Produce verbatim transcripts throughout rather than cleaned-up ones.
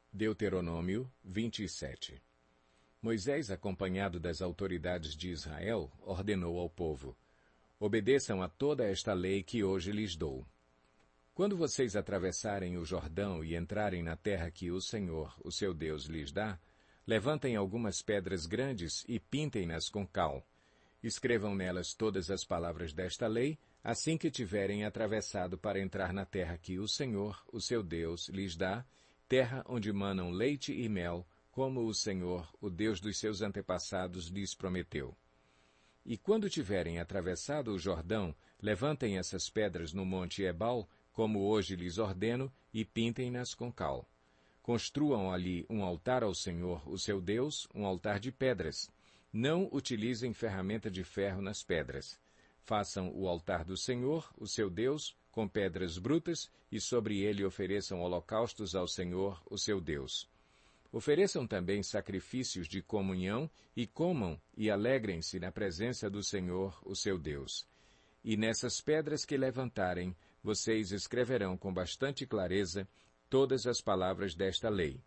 Deuteronômio vinte e sete. Moisés, acompanhado das autoridades de Israel, ordenou ao povo: obedeçam a toda esta lei que hoje lhes dou. Quando vocês atravessarem o Jordão e entrarem na terra que o Senhor, o seu Deus, lhes dá, levantem algumas pedras grandes e pintem-nas com cal. Escrevam nelas todas as palavras desta lei, assim que tiverem atravessado para entrar na terra que o Senhor, o seu Deus, lhes dá, terra onde manam leite e mel, como o Senhor, o Deus dos seus antepassados, lhes prometeu. E quando tiverem atravessado o Jordão, levantem essas pedras no monte Ebal, como hoje lhes ordeno, e pintem-nas com cal. Construam ali um altar ao Senhor, o seu Deus, um altar de pedras. Não utilizem ferramenta de ferro nas pedras. Façam o altar do Senhor, o seu Deus, com pedras brutas, e sobre ele ofereçam holocaustos ao Senhor, o seu Deus. Ofereçam também sacrifícios de comunhão, e comam e alegrem-se na presença do Senhor, o seu Deus. E nessas pedras que levantarem, vocês escreverão com bastante clareza todas as palavras desta lei.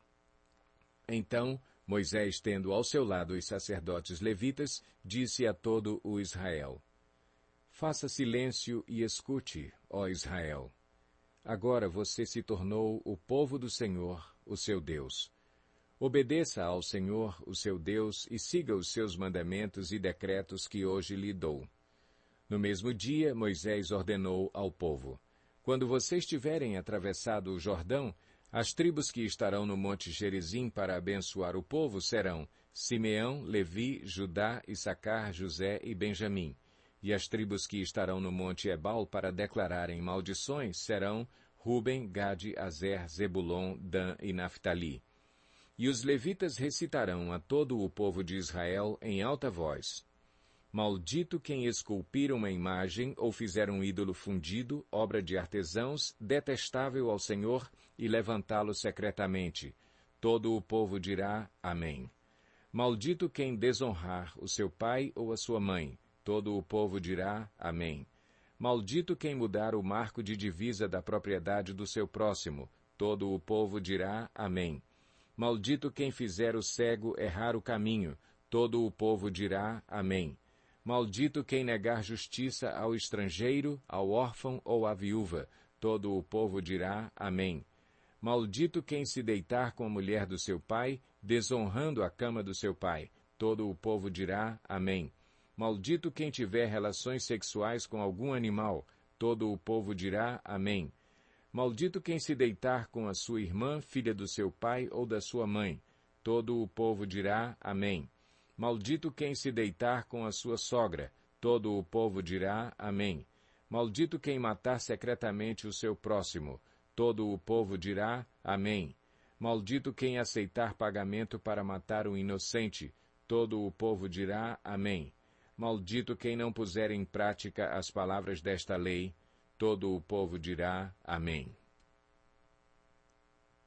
Então, Moisés, tendo ao seu lado os sacerdotes levitas, disse a todo o Israel: faça silêncio e escute, ó Israel. Agora você se tornou o povo do Senhor, o seu Deus. Obedeça ao Senhor, o seu Deus, e siga os seus mandamentos e decretos que hoje lhe dou. No mesmo dia, Moisés ordenou ao povo: quando vocês tiverem atravessado o Jordão, as tribos que estarão no monte Gerizim para abençoar o povo serão Simeão, Levi, Judá, Issacar, José e Benjamim. E as tribos que estarão no monte Ebal para declararem maldições serão Ruben, Gade, Azer, Zebulon, Dan e Naftali. E os levitas recitarão a todo o povo de Israel em alta voz: maldito quem esculpir uma imagem ou fizer um ídolo fundido, obra de artesãos, detestável ao Senhor, e levantá-lo secretamente. Todo o povo dirá Amém. Maldito quem desonrar o seu pai ou a sua mãe. Todo o povo dirá Amém. Maldito quem mudar o marco de divisa da propriedade do seu próximo. Todo o povo dirá Amém. Maldito quem fizer o cego errar o caminho. Todo o povo dirá Amém. Maldito quem negar justiça ao estrangeiro, ao órfão ou à viúva. Todo o povo dirá Amém. Maldito quem se deitar com a mulher do seu pai, desonrando a cama do seu pai. Todo o povo dirá Amém. Maldito quem tiver relações sexuais com algum animal. Todo o povo dirá Amém. Maldito quem se deitar com a sua irmã, filha do seu pai ou da sua mãe. Todo o povo dirá Amém. Maldito quem se deitar com a sua sogra. Todo o povo dirá Amém. Maldito quem matar secretamente o seu próximo. Todo o povo dirá Amém. Maldito quem aceitar pagamento para matar um inocente. Todo o povo dirá Amém. Maldito quem não puser em prática as palavras desta lei. Todo o povo dirá Amém.